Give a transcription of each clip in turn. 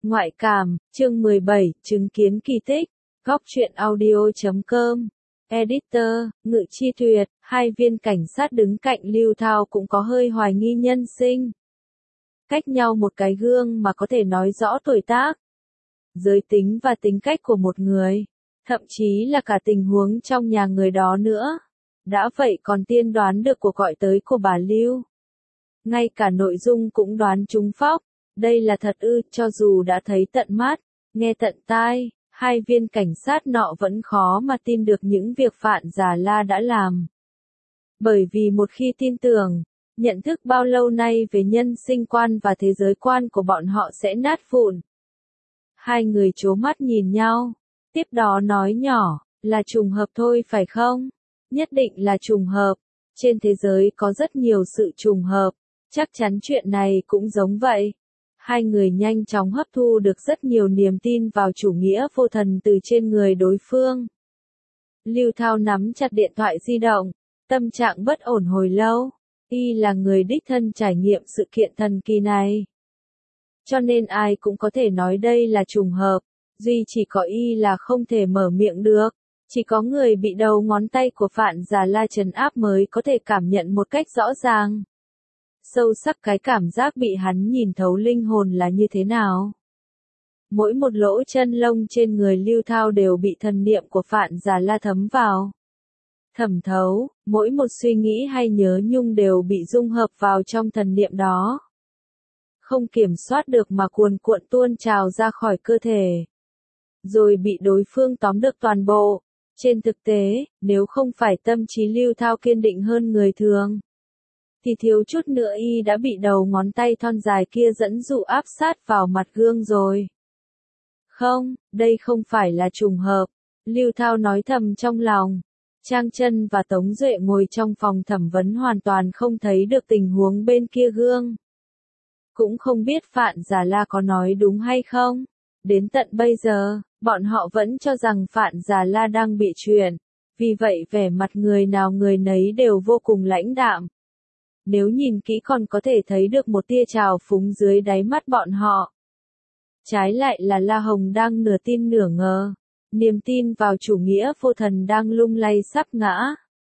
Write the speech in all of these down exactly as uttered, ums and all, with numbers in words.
Ngoại cảm, chương mười bảy, chứng kiến kỳ tích, góc truyện audio chấm com. Editor, Ngự Chi Tuyệt, hai viên cảnh sát đứng cạnh Lưu Thao cũng có hơi hoài nghi nhân sinh. Cách nhau một cái gương mà có thể nói rõ tuổi tác, giới tính và tính cách của một người, thậm chí là cả tình huống trong nhà người đó nữa. Đã vậy còn tiên đoán được cuộc gọi tới của bà Lưu. Ngay cả nội dung cũng đoán trúng phóc. Đây là thật ư, cho dù đã thấy tận mắt, nghe tận tai, hai viên cảnh sát nọ vẫn khó mà tin được những việc Phạn Già La đã làm. Bởi vì một khi tin tưởng, nhận thức bao lâu nay về nhân sinh quan và thế giới quan của bọn họ sẽ nát vụn. Hai người trố mắt nhìn nhau, tiếp đó nói nhỏ, là trùng hợp thôi phải không? Nhất định là trùng hợp, trên thế giới có rất nhiều sự trùng hợp, chắc chắn chuyện này cũng giống vậy. Hai người nhanh chóng hấp thu được rất nhiều niềm tin vào chủ nghĩa vô thần từ trên người đối phương. Lưu Thao nắm chặt điện thoại di động, tâm trạng bất ổn hồi lâu. Y là người đích thân trải nghiệm sự kiện thần kỳ này. Cho nên ai cũng có thể nói đây là trùng hợp, duy chỉ có Y là không thể mở miệng được. Chỉ có người bị đầu ngón tay của Phạn Già La trấn áp mới có thể cảm nhận một cách rõ ràng. Sâu sắc cái cảm giác bị hắn nhìn thấu linh hồn là như thế nào. Mỗi một lỗ chân lông trên người Lưu Thao đều bị thần niệm của Phạn Già La thấm vào. Thẩm thấu, mỗi một suy nghĩ hay nhớ nhung đều bị dung hợp vào trong thần niệm đó. Không kiểm soát được mà cuồn cuộn tuôn trào ra khỏi cơ thể. Rồi bị đối phương tóm được toàn bộ. Trên thực tế, nếu không phải tâm trí Lưu Thao kiên định hơn người thường, thì thiếu chút nữa Y đã bị đầu ngón tay thon dài kia dẫn dụ áp sát vào mặt gương rồi. Không, đây không phải là trùng hợp, Lưu Thao nói thầm trong lòng. Trang Chân và Tống Duệ ngồi trong phòng thẩm vấn hoàn toàn không thấy được tình huống bên kia gương. Cũng không biết Phạn Già La có nói đúng hay không. Đến tận bây giờ, bọn họ vẫn cho rằng Phạn Già La đang bị chuyện. Vì vậy vẻ mặt người nào người nấy đều vô cùng lãnh đạm. Nếu nhìn kỹ còn có thể thấy được một tia trào phúng dưới đáy mắt bọn họ. Trái lại là La Hồng đang nửa tin nửa ngờ. Niềm tin vào chủ nghĩa vô thần đang lung lay sắp ngã.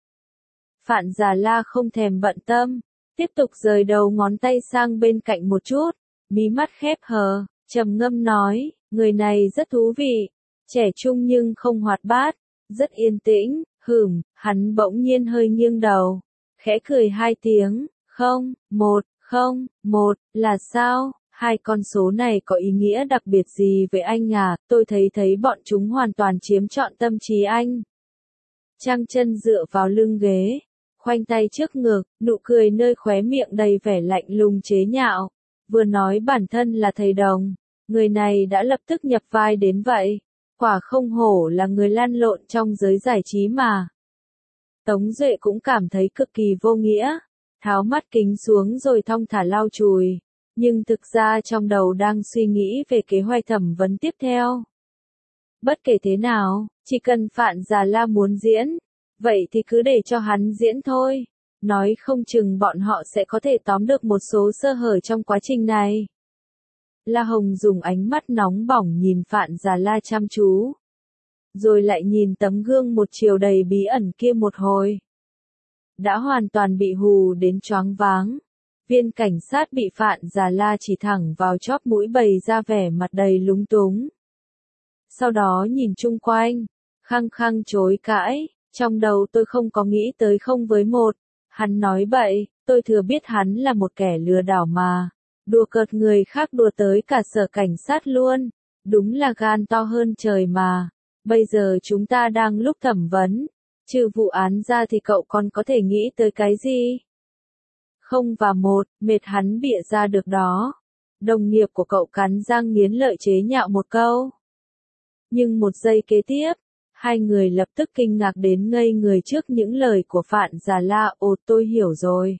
Phạn Già La không thèm bận tâm, tiếp tục rời đầu ngón tay sang bên cạnh một chút, mí mắt khép hờ, trầm ngâm nói, người này rất thú vị, trẻ trung nhưng không hoạt bát, rất yên tĩnh, hửm, hắn bỗng nhiên hơi nghiêng đầu, khẽ cười hai tiếng, không, một, không, một, là sao? Hai con số này có ý nghĩa đặc biệt gì với anh à, tôi thấy thấy bọn chúng hoàn toàn chiếm trọn tâm trí anh. Trang Chân dựa vào lưng ghế, khoanh tay trước ngực, nụ cười nơi khóe miệng đầy vẻ lạnh lùng chế nhạo. Vừa nói bản thân là thầy đồng, người này đã lập tức nhập vai đến vậy. Quả không hổ là người lăn lộn trong giới giải trí mà. Tống Duệ cũng cảm thấy cực kỳ vô nghĩa, tháo mắt kính xuống rồi thong thả lau chùi. Nhưng thực ra trong đầu đang suy nghĩ về kế hoạch thẩm vấn tiếp theo. Bất kể thế nào, chỉ cần Phạn Già La muốn diễn, vậy thì cứ để cho hắn diễn thôi. Nói không chừng bọn họ sẽ có thể tóm được một số sơ hở trong quá trình này. La Hồng dùng ánh mắt nóng bỏng nhìn Phạn Già La chăm chú. Rồi lại nhìn tấm gương một chiều đầy bí ẩn kia một hồi. Đã hoàn toàn bị hù đến choáng váng. Viên cảnh sát bị Phạn Già La chỉ thẳng vào chóp mũi bày ra vẻ mặt đầy lúng túng. Sau đó nhìn chung quanh, khăng khăng chối cãi, trong đầu tôi không có nghĩ tới không với một. Hắn nói bậy, tôi thừa biết hắn là một kẻ lừa đảo mà. Đùa cợt người khác đùa tới cả sở cảnh sát luôn. Đúng là gan to hơn trời mà. Bây giờ chúng ta đang lúc thẩm vấn. Trừ vụ án ra thì cậu còn có thể nghĩ tới cái gì? Không và một, mệt hắn bịa ra được đó. Đồng nghiệp của cậu cắn răng nghiến lợi chế nhạo một câu. Nhưng một giây kế tiếp, hai người lập tức kinh ngạc đến ngây người trước những lời của Phạn Già La. Ồ, tôi hiểu rồi.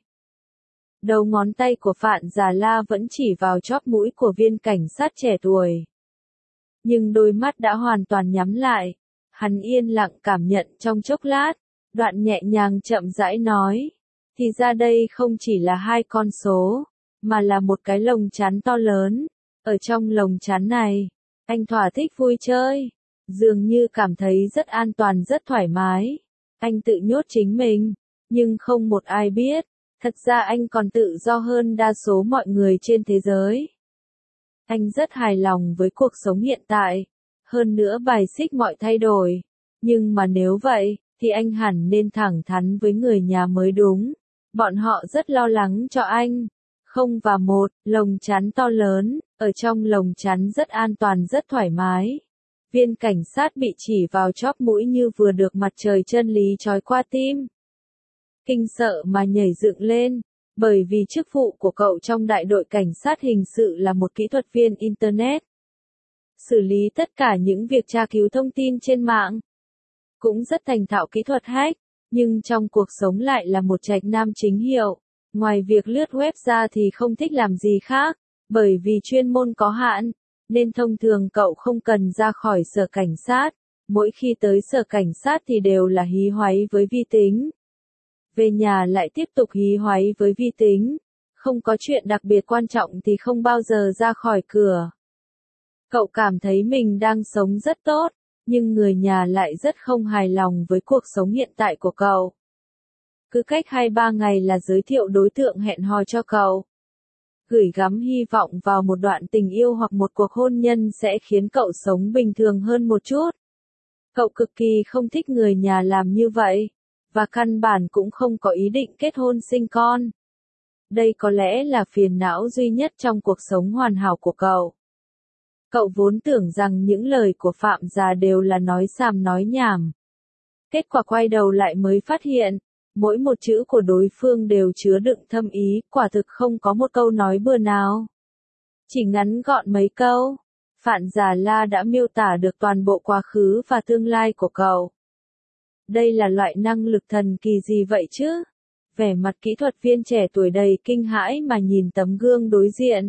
Đầu ngón tay của Phạn Già La vẫn chỉ vào chóp mũi của viên cảnh sát trẻ tuổi. Nhưng đôi mắt đã hoàn toàn nhắm lại. Hắn yên lặng cảm nhận trong chốc lát, đoạn nhẹ nhàng chậm rãi nói. Thì ra đây không chỉ là hai con số, mà là một cái lồng chắn to lớn. Ở trong lồng chắn này, anh thỏa thích vui chơi, dường như cảm thấy rất an toàn rất thoải mái. Anh tự nhốt chính mình, nhưng không một ai biết, thật ra anh còn tự do hơn đa số mọi người trên thế giới. Anh rất hài lòng với cuộc sống hiện tại, hơn nữa bài xích mọi thay đổi. Nhưng mà nếu vậy, thì anh hẳn nên thẳng thắn với người nhà mới đúng. Bọn họ rất lo lắng cho anh. Không và một, lồng chắn to lớn, ở trong lồng chắn rất an toàn rất thoải mái. Viên cảnh sát bị chỉ vào chóp mũi như vừa được mặt trời chân lý chói qua tim. Kinh sợ mà nhảy dựng lên, bởi vì chức vụ của cậu trong đại đội cảnh sát hình sự là một kỹ thuật viên Internet. Xử lý tất cả những việc tra cứu thông tin trên mạng. Cũng rất thành thạo kỹ thuật hack, nhưng trong cuộc sống lại là một trạch nam chính hiệu. Ngoài việc lướt web ra thì không thích làm gì khác, bởi vì chuyên môn có hạn, nên thông thường cậu không cần ra khỏi sở cảnh sát. Mỗi khi tới sở cảnh sát thì đều là hí hoáy với vi tính. Về nhà lại tiếp tục hí hoáy với vi tính. Không có chuyện đặc biệt quan trọng thì không bao giờ ra khỏi cửa. Cậu cảm thấy mình đang sống rất tốt, nhưng người nhà lại rất không hài lòng với cuộc sống hiện tại của cậu. Cứ cách hai ba ngày là giới thiệu đối tượng hẹn hò cho cậu. Gửi gắm hy vọng vào một đoạn tình yêu hoặc một cuộc hôn nhân sẽ khiến cậu sống bình thường hơn một chút. Cậu cực kỳ không thích người nhà làm như vậy, và căn bản cũng không có ý định kết hôn sinh con. Đây có lẽ là phiền não duy nhất trong cuộc sống hoàn hảo của cậu. Cậu vốn tưởng rằng những lời của Phạm già đều là nói xàm nói nhảm. Kết quả quay đầu lại mới phát hiện, mỗi một chữ của đối phương đều chứa đựng thâm ý, quả thực không có một câu nói bừa nào. Chỉ ngắn gọn mấy câu, Phạm Già La đã miêu tả được toàn bộ quá khứ và tương lai của cậu. Đây là loại năng lực thần kỳ gì vậy chứ? Vẻ mặt kỹ thuật viên trẻ tuổi đầy kinh hãi mà nhìn tấm gương đối diện.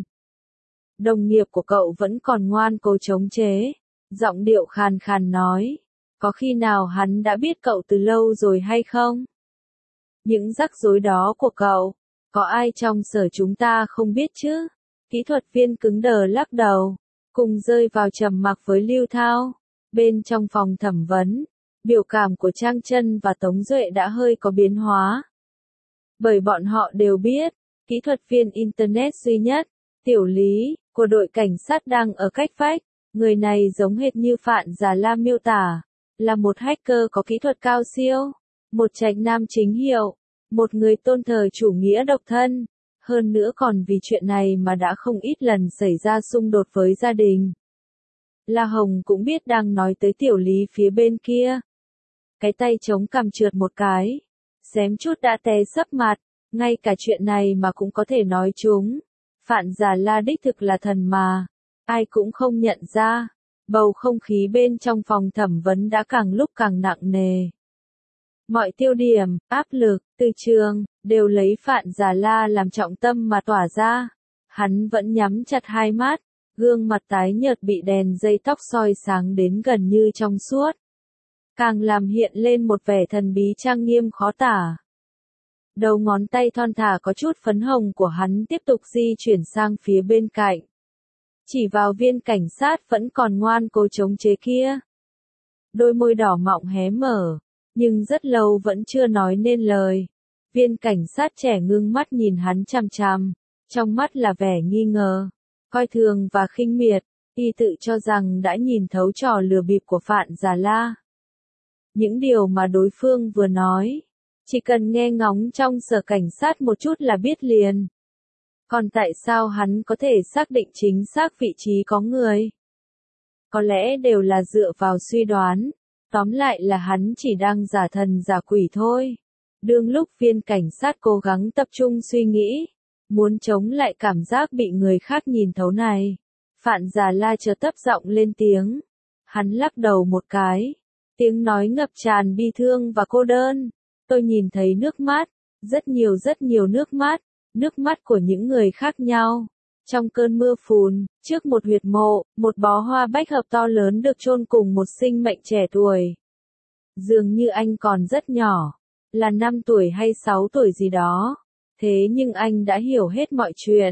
Đồng nghiệp của cậu vẫn còn ngoan cố chống chế, giọng điệu khàn khàn nói, có khi nào hắn đã biết cậu từ lâu rồi hay không? Những rắc rối đó của cậu, có ai trong sở chúng ta không biết chứ? Kỹ thuật viên cứng đờ lắc đầu, cùng rơi vào trầm mặc với Lưu Thao. Bên trong phòng thẩm vấn, biểu cảm của Trang Trân và Tống Duệ đã hơi có biến hóa. Bởi bọn họ đều biết, kỹ thuật viên Internet duy nhất, Tiểu Lý, của đội cảnh sát đang ở cách vách. Người này giống hệt như Phạm Già La miêu tả, là một hacker có kỹ thuật cao siêu, một trạch nam chính hiệu, một người tôn thờ chủ nghĩa độc thân, hơn nữa còn vì chuyện này mà đã không ít lần xảy ra xung đột với gia đình. La Hồng cũng biết đang nói tới Tiểu Lý phía bên kia. Cái tay chống cằm trượt một cái, xém chút đã té sấp mặt, ngay cả chuyện này mà cũng có thể nói chúng. Phạm Già La đích thực là thần mà, ai cũng không nhận ra. Bầu không khí bên trong phòng thẩm vấn đã càng lúc càng nặng nề. Mọi tiêu điểm, áp lực, từ trường, đều lấy Phạm Già La làm trọng tâm mà tỏa ra. Hắn vẫn nhắm chặt hai mắt, gương mặt tái nhợt bị đèn dây tóc soi sáng đến gần như trong suốt. Càng làm hiện lên một vẻ thần bí trang nghiêm khó tả. Đầu ngón tay thon thả có chút phấn hồng của hắn tiếp tục di chuyển sang phía bên cạnh. Chỉ vào viên cảnh sát vẫn còn ngoan cố chống chế kia. Đôi môi đỏ mọng hé mở, nhưng rất lâu vẫn chưa nói nên lời. Viên cảnh sát trẻ ngưng mắt nhìn hắn chằm chằm, trong mắt là vẻ nghi ngờ, coi thường và khinh miệt, y tự cho rằng đã nhìn thấu trò lừa bịp của Phạm Già La. Những điều mà đối phương vừa nói, chỉ cần nghe ngóng trong sở cảnh sát một chút là biết liền. Còn tại sao hắn có thể xác định chính xác vị trí có người? Có lẽ đều là dựa vào suy đoán. Tóm lại là hắn chỉ đang giả thần giả quỷ thôi. Đương lúc viên cảnh sát cố gắng tập trung suy nghĩ, muốn chống lại cảm giác bị người khác nhìn thấu này, Phạm Già La chợt thấp giọng lên tiếng. Hắn lắc đầu một cái, tiếng nói ngập tràn bi thương và cô đơn. Tôi nhìn thấy nước mắt, rất nhiều rất nhiều nước mắt, nước mắt của những người khác nhau. Trong cơn mưa phùn, trước một huyệt mộ, một bó hoa bách hợp to lớn được chôn cùng một sinh mệnh trẻ tuổi. Dường như anh còn rất nhỏ, là năm tuổi hay sáu tuổi gì đó. Thế nhưng anh đã hiểu hết mọi chuyện.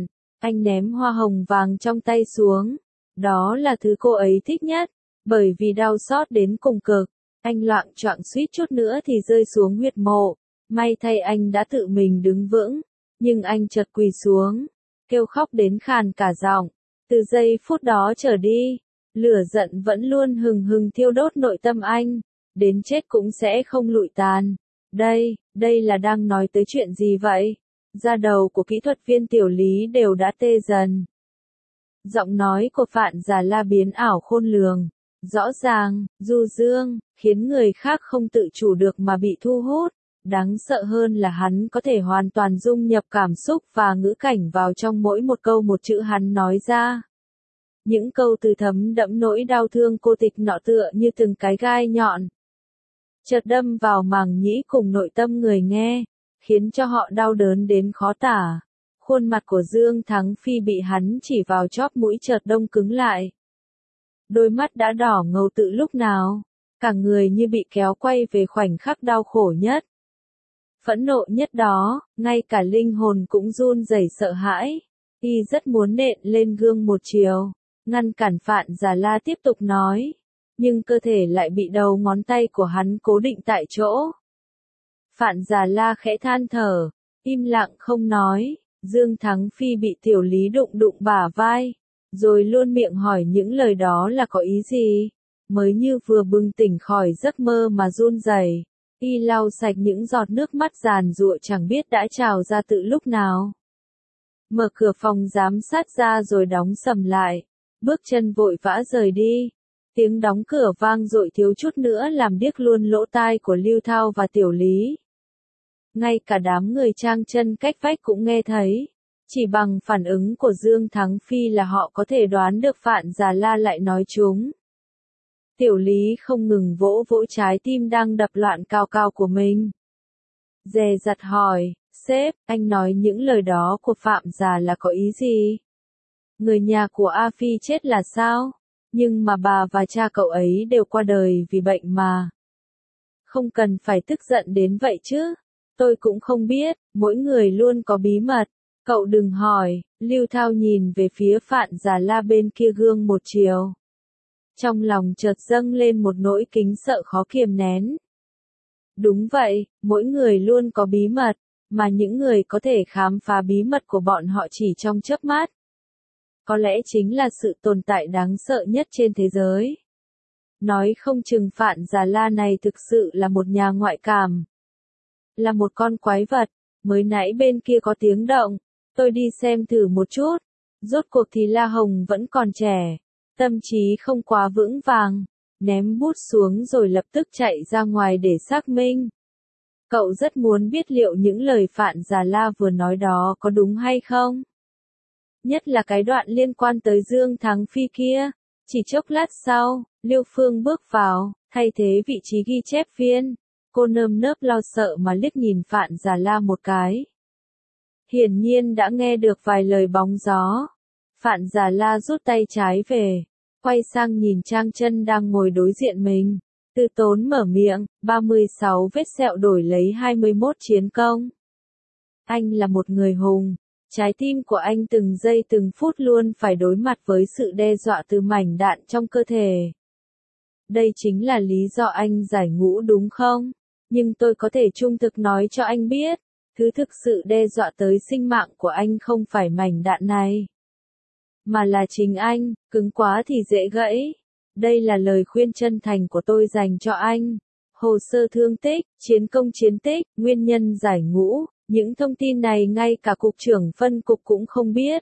Anh ném hoa hồng vàng trong tay xuống. Đó là thứ cô ấy thích nhất, bởi vì đau xót đến cùng cực. Anh loạng choạng suýt chút nữa thì rơi xuống huyệt mộ. May thay anh đã tự mình đứng vững, nhưng anh chợt quỳ xuống, kêu khóc đến khàn cả giọng. Từ giây phút đó trở đi, lửa giận vẫn luôn hừng hừng thiêu đốt nội tâm anh, đến chết cũng sẽ không lụi tàn. Đây, đây là đang nói tới chuyện gì vậy? Da đầu của kỹ thuật viên Tiểu Lý đều đã tê dần. Giọng nói của Phạn Già La biến ảo khôn lường, rõ ràng, du dương, khiến người khác không tự chủ được mà bị thu hút. Đáng sợ hơn là hắn có thể hoàn toàn dung nhập cảm xúc và ngữ cảnh vào trong mỗi một câu một chữ hắn nói ra. Những câu từ thấm đẫm nỗi đau thương cô tịch nọ tựa như từng cái gai nhọn, chợt đâm vào màng nhĩ cùng nội tâm người nghe, khiến cho họ đau đớn đến khó tả. Khuôn mặt của Dương Thắng Phi bị hắn chỉ vào chóp mũi chợt đông cứng lại. Đôi mắt đã đỏ ngầu từ lúc nào, cả người như bị kéo quay về khoảnh khắc đau khổ nhất. Phẫn nộ nhất đó, ngay cả linh hồn cũng run rẩy sợ hãi. Y rất muốn nện lên gương một chiều, ngăn cản Phạn Già La tiếp tục nói, nhưng cơ thể lại bị đầu ngón tay của hắn cố định tại chỗ. Phạn Già La khẽ than thở, im lặng không nói. Dương Thắng Phi bị Tiểu Lý đụng đụng bả vai, rồi luôn miệng hỏi những lời đó là có ý gì. Mới như vừa bừng tỉnh khỏi giấc mơ mà run rẩy. Y lau sạch những giọt nước mắt giàn giụa chẳng biết đã trào ra từ lúc nào. Mở cửa phòng giám sát ra rồi đóng sầm lại, bước chân vội vã rời đi. Tiếng đóng cửa vang dội thiếu chút nữa làm điếc luôn lỗ tai của Lưu Thao và Tiểu Lý. Ngay cả đám người Trang Chân cách vách cũng nghe thấy. Chỉ bằng phản ứng của Dương Thắng Phi là họ có thể đoán được Phạn Già La lại nói chúng. Tiểu Lý không ngừng vỗ vỗ trái tim đang đập loạn cao cao của mình. Dè dặt hỏi, sếp, anh nói những lời đó của Phạm Già là có ý gì? Người nhà của A Phi chết là sao? Nhưng mà bà và cha cậu ấy đều qua đời vì bệnh mà. Không cần phải tức giận đến vậy chứ. Tôi cũng không biết, mỗi người luôn có bí mật. Cậu đừng hỏi. Lưu Thao nhìn về phía Phạn Già La bên kia gương một chiều. Trong lòng chợt dâng lên một nỗi kính sợ khó kiềm nén. Đúng vậy, mỗi người luôn có bí mật, mà những người có thể khám phá bí mật của bọn họ chỉ trong chớp mắt. Có lẽ chính là sự tồn tại đáng sợ nhất trên thế giới. Nói không chừng Phạn Già La này thực sự là một nhà ngoại cảm. Là một con quái vật. Mới nãy bên kia có tiếng động, tôi đi xem thử một chút. Rốt cuộc thì La Hồng vẫn còn trẻ, tâm trí không quá vững vàng, ném bút xuống rồi lập tức chạy ra ngoài để xác minh. Cậu rất muốn biết liệu những lời Phạn Già La vừa nói đó có đúng hay không. Nhất là cái đoạn liên quan tới Dương Thắng Phi kia. Chỉ chốc lát sau, Liêu Phương bước vào, thay thế vị trí ghi chép viên. Cô nơm nớp lo sợ mà liếc nhìn Phạn Già La một cái. Hiển nhiên đã nghe được vài lời bóng gió. Phạn Già La rút tay trái về, quay sang nhìn Trang Chân đang ngồi đối diện mình. Từ tốn mở miệng, ba mươi sáu vết sẹo đổi lấy hai mươi mốt chiến công. Anh là một người hùng. Trái tim của anh từng giây từng phút luôn phải đối mặt với sự đe dọa từ mảnh đạn trong cơ thể. Đây chính là lý do anh giải ngũ đúng không? Nhưng tôi có thể trung thực nói cho anh biết, thứ thực sự đe dọa tới sinh mạng của anh không phải mảnh đạn này, mà là chính anh, cứng quá thì dễ gãy. Đây là lời khuyên chân thành của tôi dành cho anh. Hồ sơ thương tích, chiến công chiến tích, nguyên nhân giải ngũ, những thông tin này ngay cả cục trưởng phân cục cũng không biết.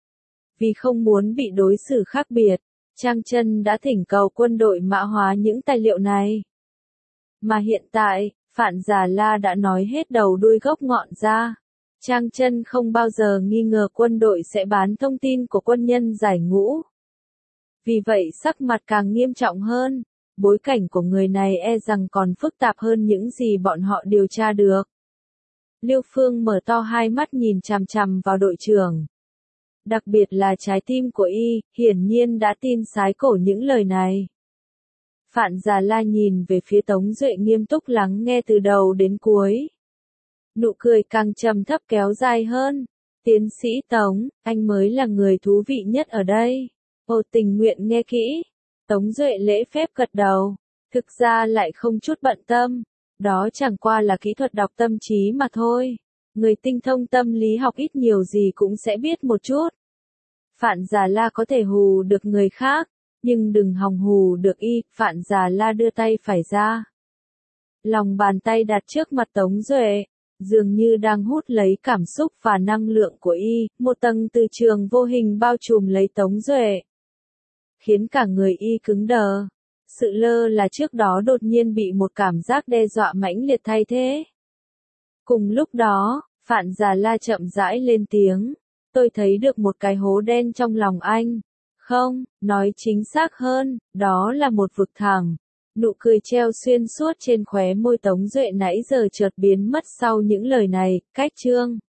Vì không muốn bị đối xử khác biệt, Trang Chân đã thỉnh cầu quân đội mã hóa những tài liệu này. Mà hiện tại, Phạn Già La đã nói hết đầu đuôi gốc ngọn ra. Trang Chân không bao giờ nghi ngờ quân đội sẽ bán thông tin của quân nhân giải ngũ. Vì vậy sắc mặt càng nghiêm trọng hơn. Bối cảnh của người này e rằng còn phức tạp hơn những gì bọn họ điều tra được. Liêu Phương mở to hai mắt nhìn chằm chằm vào đội trưởng. Đặc biệt là trái tim của y, hiển nhiên đã tin sái cổ những lời này. Phạn Già La nhìn về phía Tống Duệ nghiêm túc lắng nghe từ đầu đến cuối. Nụ cười càng trầm thấp kéo dài hơn. Tiến sĩ Tống, anh mới là người thú vị nhất ở đây. Ồ, tình nguyện nghe kỹ. Tống Duệ lễ phép gật đầu. Thực ra lại không chút bận tâm. Đó chẳng qua là kỹ thuật đọc tâm trí mà thôi. Người tinh thông tâm lý học ít nhiều gì cũng sẽ biết một chút. Phạn Già La có thể hù được người khác, nhưng đừng hòng hù được y. Phạn Già La đưa tay phải ra. Lòng bàn tay đặt trước mặt Tống Duệ, dường như đang hút lấy cảm xúc và năng lượng của y. Một tầng từ trường vô hình bao trùm lấy Tống Duệ, khiến cả người y cứng đờ. Sự lơ là trước đó đột nhiên bị một cảm giác đe dọa mãnh liệt thay thế. Cùng lúc đó, Phạn Già La chậm rãi lên tiếng. Tôi thấy được một cái hố đen trong lòng anh. Không, nói chính xác hơn, đó là một vực thẳm. Nụ cười treo xuyên suốt trên khóe môi Tống Duệ nãy giờ chợt biến mất sau những lời này. Cách chương